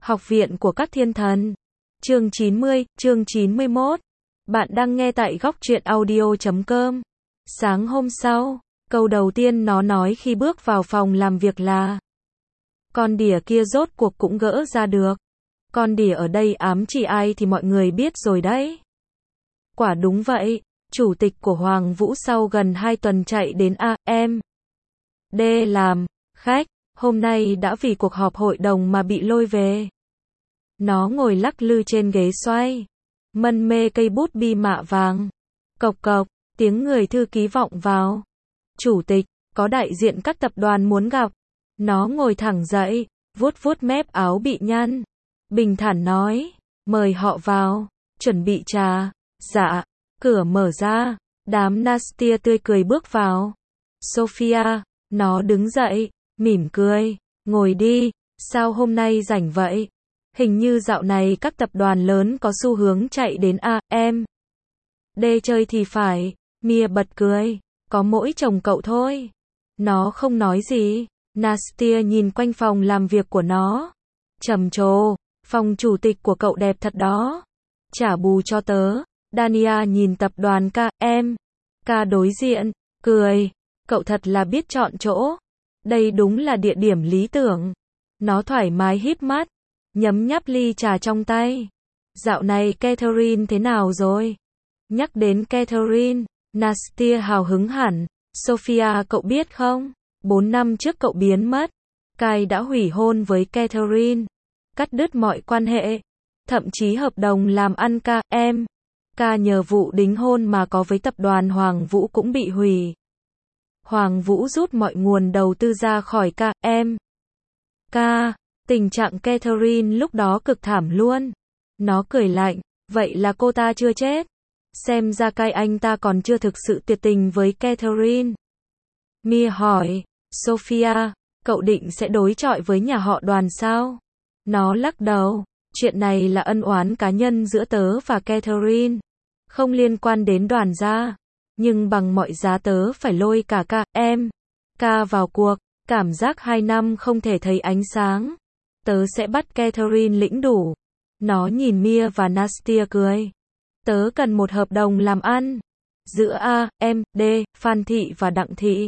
Học viện của các thiên thần. Chương 90, chương 91. Bạn đang nghe tại góc truyện audio.com. Sáng hôm sau, câu đầu tiên nó nói khi bước vào phòng làm việc là: con đỉa kia rốt cuộc cũng gỡ ra được. Con đỉa ở đây ám chỉ ai thì mọi người biết rồi đấy. Quả đúng vậy, chủ tịch của Hoàng Vũ sau gần 2 tuần chạy đến AMD làm khách, hôm nay đã vì cuộc họp hội đồng mà bị lôi về. Nó ngồi lắc lư trên ghế xoay, mân mê cây bút bi mạ vàng. Cộc cộc, tiếng người thư ký vọng vào. Chủ tịch, có đại diện các tập đoàn muốn gặp. Nó ngồi thẳng dậy, vuốt vuốt mép áo bị nhăn. Bình thản nói, mời họ vào, chuẩn bị trà. Dạ, cửa mở ra, đám Nastia tươi cười bước vào. Sophia, nó đứng dậy, mỉm cười, ngồi đi, sao hôm nay rảnh vậy? Hình như dạo này các tập đoàn lớn có xu hướng chạy đến AMD chơi thì phải. Mia bật cười, có mỗi chồng cậu thôi. Nó không nói gì. Nastia nhìn quanh phòng làm việc của nó. Trầm trồ, phòng chủ tịch của cậu đẹp thật đó. Trả bù cho tớ. Dania nhìn tập đoàn KMK đối diện, cười. Cậu thật là biết chọn chỗ. Đây đúng là địa điểm lý tưởng. Nó thoải mái híp mắt, nhấm nháp ly trà trong tay. Dạo này Catherine thế nào rồi? Nhắc đến Catherine, Nastia hào hứng hẳn. Sophia, cậu biết không? 4 năm trước cậu biến mất. Kai đã hủy hôn với Catherine, cắt đứt mọi quan hệ. Thậm chí hợp đồng làm ăn KMK nhờ vụ đính hôn mà có với tập đoàn Hoàng Vũ cũng bị hủy. Hoàng Vũ rút mọi nguồn đầu tư ra khỏi KMK. Tình trạng Catherine lúc đó cực thảm luôn. Nó cười lạnh, vậy là cô ta chưa chết. Xem ra Kai anh ta còn chưa thực sự tuyệt tình với Catherine. Mia hỏi, Sophia, cậu định sẽ đối chọi với nhà họ Đoàn sao? Nó lắc đầu, chuyện này là ân oán cá nhân giữa tớ và Catherine, không liên quan đến Đoàn gia. Nhưng bằng mọi giá tớ phải lôi cả KMK vào cuộc. Cảm giác 2 năm không thể thấy ánh sáng. Tớ sẽ bắt Catherine lĩnh đủ. Nó nhìn Mia và Nastia cười. Tớ cần một hợp đồng làm ăn giữa AMD, Phan Thị và Đặng Thị.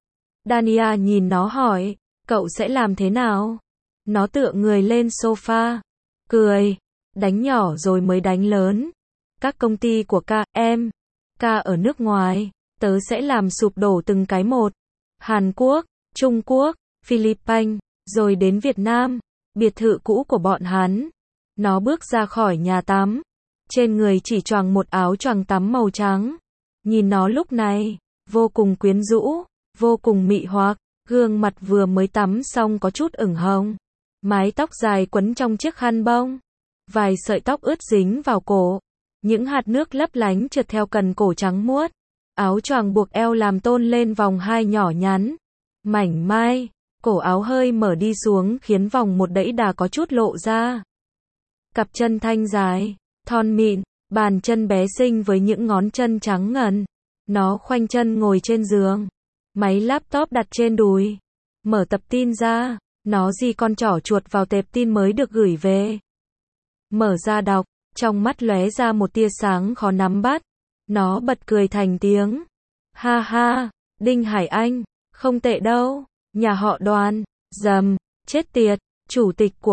Dania nhìn nó hỏi, cậu sẽ làm thế nào? Nó tựa người lên sofa, cười, đánh nhỏ rồi mới đánh lớn. Các công ty của KMK ở nước ngoài, tớ sẽ làm sụp đổ từng cái một. Hàn Quốc, Trung Quốc, Philippines, rồi đến Việt Nam, biệt thự cũ của bọn hắn. Nó bước ra khỏi nhà tắm, trên người chỉ choàng một áo choàng tắm màu trắng. Nhìn nó lúc này, vô cùng quyến rũ, vô cùng mị hoặc, gương mặt vừa mới tắm xong có chút ửng hồng. Mái tóc dài quấn trong chiếc khăn bông, vài sợi tóc ướt dính vào cổ, những hạt nước lấp lánh trượt theo cần cổ trắng muốt. Áo choàng buộc eo làm tôn lên vòng hai nhỏ nhắn, mảnh mai, cổ áo hơi mở đi xuống khiến vòng một đẫy đà có chút lộ ra. Cặp chân thanh dài, thon mịn, bàn chân bé xinh với những ngón chân trắng ngần. Nó khoanh chân ngồi trên giường, máy laptop đặt trên đùi, mở tập tin ra, nó di con trỏ chuột vào tệp tin mới được gửi về. Mở ra đọc, trong mắt lóe ra một tia sáng khó nắm bắt. Nó bật cười thành tiếng. Ha ha, Đinh Hải Anh, không tệ đâu. Nhà họ Đoàn, dầm, chết tiệt, chủ tịch của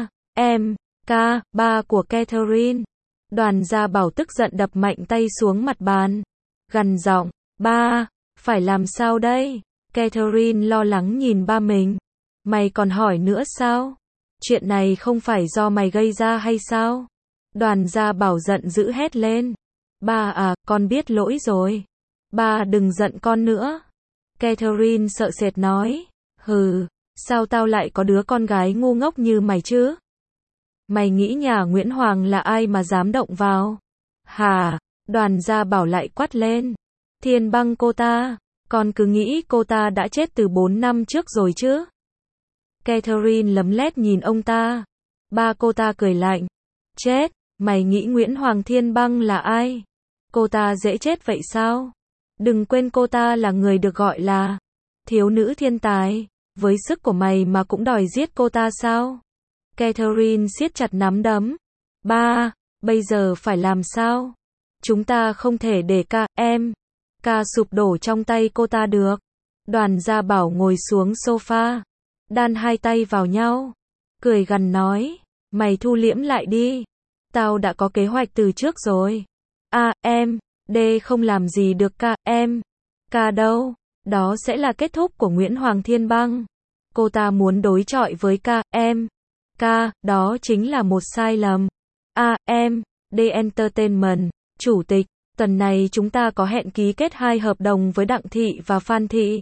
KMK, ba của Catherine. Đoàn Gia Bảo tức giận đập mạnh tay xuống mặt bàn, gằn giọng, ba, phải làm sao đây? Catherine lo lắng nhìn ba mình. Mày còn hỏi nữa sao? Chuyện này không phải do mày gây ra hay sao? Đoàn Gia Bảo giận dữ hét lên. Ba à, con biết lỗi rồi. Ba đừng giận con nữa. Catherine sợ sệt nói. Hừ, sao tao lại có đứa con gái ngu ngốc như mày chứ? Mày nghĩ nhà Nguyễn Hoàng là ai mà dám động vào? Hả? Đoàn Gia Bảo lại quát lên. Thiên Băng cô ta, con cứ nghĩ cô ta đã chết từ 4 năm trước rồi chứ? Catherine lấm lét nhìn ông ta. Ba cô ta cười lạnh. Chết, mày nghĩ Nguyễn Hoàng Thiên Băng là ai? Cô ta dễ chết vậy sao? Đừng quên cô ta là người được gọi là thiếu nữ thiên tài. Với sức của mày mà cũng đòi giết cô ta sao? Catherine siết chặt nắm đấm. Ba, bây giờ phải làm sao? Chúng ta không thể để ca sụp đổ trong tay cô ta được. Đoàn Gia Bảo ngồi xuống sofa, đan hai tay vào nhau, cười gằn nói, mày thu liễm lại đi. Tao đã có kế hoạch từ trước rồi. D không làm gì được ca đâu. Đó sẽ là kết thúc của Nguyễn Hoàng Thiên Băng. Cô ta muốn đối chọi với ca, đó chính là một sai lầm. D Entertainment, chủ tịch, tuần này chúng ta có hẹn ký kết 2 hợp đồng với Đặng Thị và Phan Thị.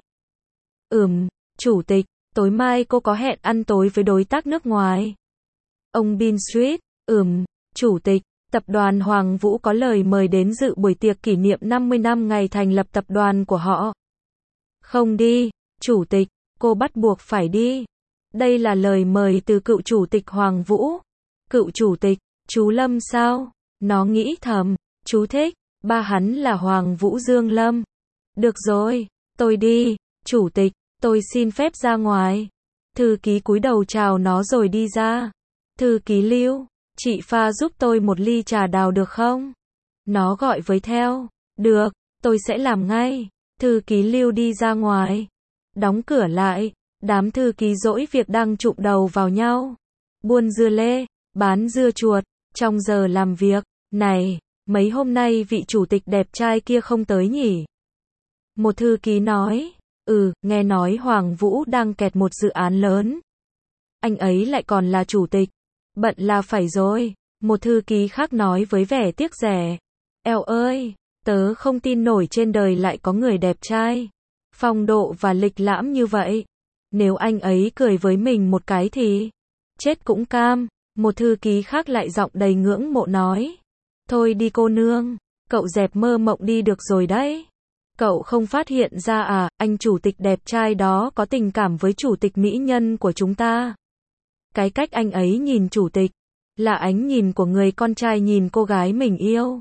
Chủ tịch, tối mai cô có hẹn ăn tối với đối tác nước ngoài. Ông Bin Street, chủ tịch, tập đoàn Hoàng Vũ có lời mời đến dự buổi tiệc kỷ niệm 50 năm ngày thành lập tập đoàn của họ. Không đi, chủ tịch, cô bắt buộc phải đi. Đây là lời mời từ cựu chủ tịch Hoàng Vũ. Cựu chủ tịch, chú Lâm sao? Nó nghĩ thầm, chú thích, ba hắn là Hoàng Vũ Dương Lâm. Được rồi, tôi đi, chủ tịch, tôi xin phép ra ngoài. Thư ký cúi đầu chào nó rồi đi ra. Thư ký Lưu, chị pha giúp tôi một ly trà đào được không? Nó gọi với theo. Được, tôi sẽ làm ngay. Thư ký Lưu đi ra ngoài. Đóng cửa lại. Đám thư ký dỗi việc đang chụm đầu vào nhau. Buôn dưa lê, bán dưa chuột, trong giờ làm việc. Này, mấy hôm nay vị chủ tịch đẹp trai kia không tới nhỉ? Một thư ký nói. Nghe nói Hoàng Vũ đang kẹt một dự án lớn. Anh ấy lại còn là chủ tịch. Bận là phải rồi. Một thư ký khác nói với vẻ tiếc rẻ. Eo ơi, tớ không tin nổi trên đời lại có người đẹp trai, phong độ và lịch lãm như vậy. Nếu anh ấy cười với mình một cái thì chết cũng cam. Một thư ký khác lại giọng đầy ngưỡng mộ nói. Thôi đi cô nương, cậu dẹp mơ mộng đi được rồi đấy. Cậu không phát hiện ra à, anh chủ tịch đẹp trai đó có tình cảm với chủ tịch mỹ nhân của chúng ta. Cái cách anh ấy nhìn chủ tịch, là ánh nhìn của người con trai nhìn cô gái mình yêu.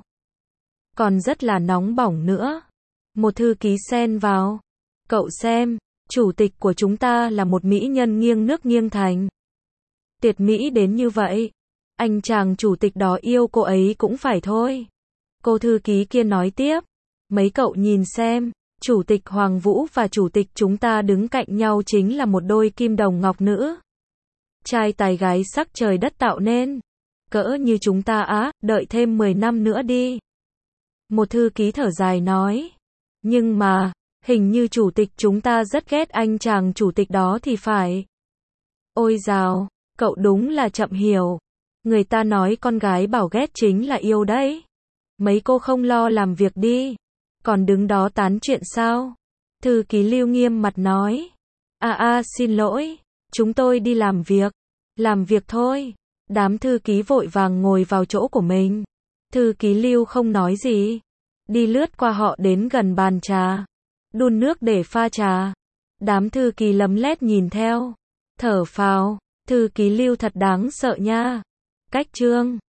Còn rất là nóng bỏng nữa. Một thư ký xen vào. Cậu xem, chủ tịch của chúng ta là một mỹ nhân nghiêng nước nghiêng thành. Tuyệt mỹ đến như vậy. Anh chàng chủ tịch đó yêu cô ấy cũng phải thôi. Cô thư ký kia nói tiếp. Mấy cậu nhìn xem, chủ tịch Hoàng Vũ và chủ tịch chúng ta đứng cạnh nhau chính là một đôi kim đồng ngọc nữ. Trai tài gái sắc trời đất tạo nên. Cỡ như chúng ta đợi thêm 10 năm nữa đi. Một thư ký thở dài nói. Nhưng mà, hình như chủ tịch chúng ta rất ghét anh chàng chủ tịch đó thì phải. Ôi dào, cậu đúng là chậm hiểu. Người ta nói con gái bảo ghét chính là yêu đấy. Mấy cô không lo làm việc đi. Còn đứng đó tán chuyện sao? Thư ký Lưu nghiêm mặt nói. Xin lỗi. Chúng tôi đi làm việc. Làm việc thôi. Đám thư ký vội vàng ngồi vào chỗ của mình. Thư ký Lưu không nói gì. Đi lướt qua họ đến gần bàn trà. Đun nước để pha trà. Đám thư ký lấm lét nhìn theo. Thở phào. Thư ký Lưu thật đáng sợ nha. Cách chương